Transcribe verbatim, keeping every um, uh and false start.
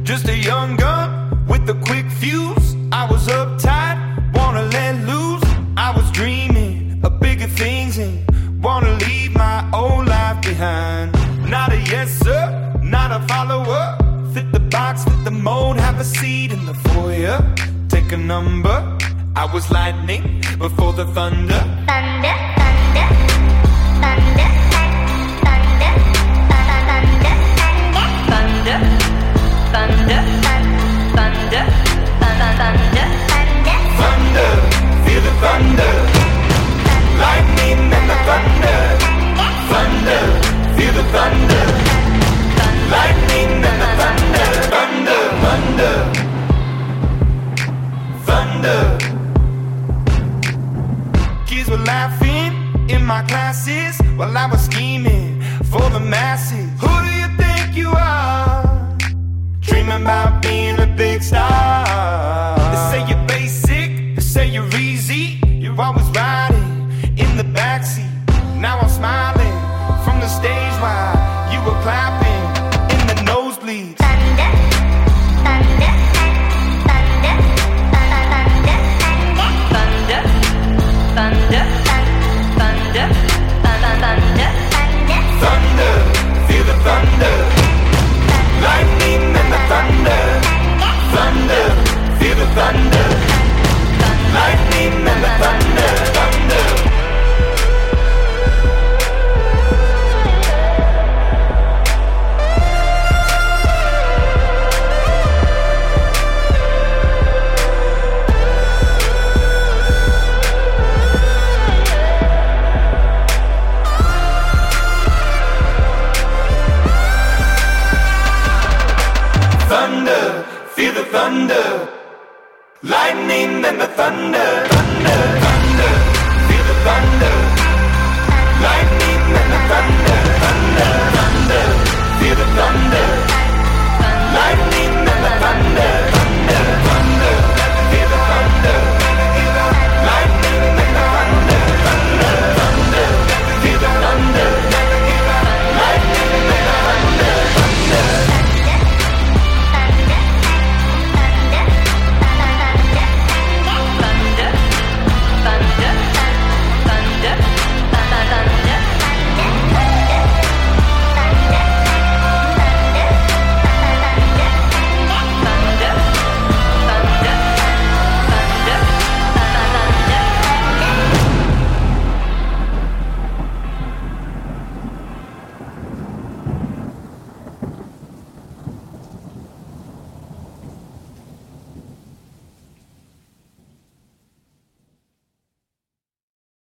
Just a young gun with a quick fuse. I was uptight, wanna let loose. I was dreaming of bigger things and wanna leave my old life behind. Not a yes sir, not a follower. Fit the box, fit the mold, have a seat in the foyer. Take a number. I was lightning before the thunder. Thunder, thunder, thunder, thunder, thunder, thunder, thunder, thunder, thunder, thunder, thunder, feel the thunder, lightning and the thunder, thunder, feel the thunder, lightning and the thunder, thunder, thunder, thunder. Kids were laughing in my classes while I was scheming for the masses. Who do you think you are? Dreaming about being a big star. They say you're basic, they say you're easy. You're always riding in the backseat. Now I'm smiling from the stage while you were clapping in the nosebleeds. thunder, thunder, thunder, thunder, thunder, thunder, thunder, thunder, thunder, feel the thunder, lightning and the thunder, thunder, feel the thunder, lightning and the thunder, thunder. Thunder, feel the thunder, lightning and the thunder, thunder, thunder, feel the thunder, lightning and the thunder, thunder, thunder, feel the thunder.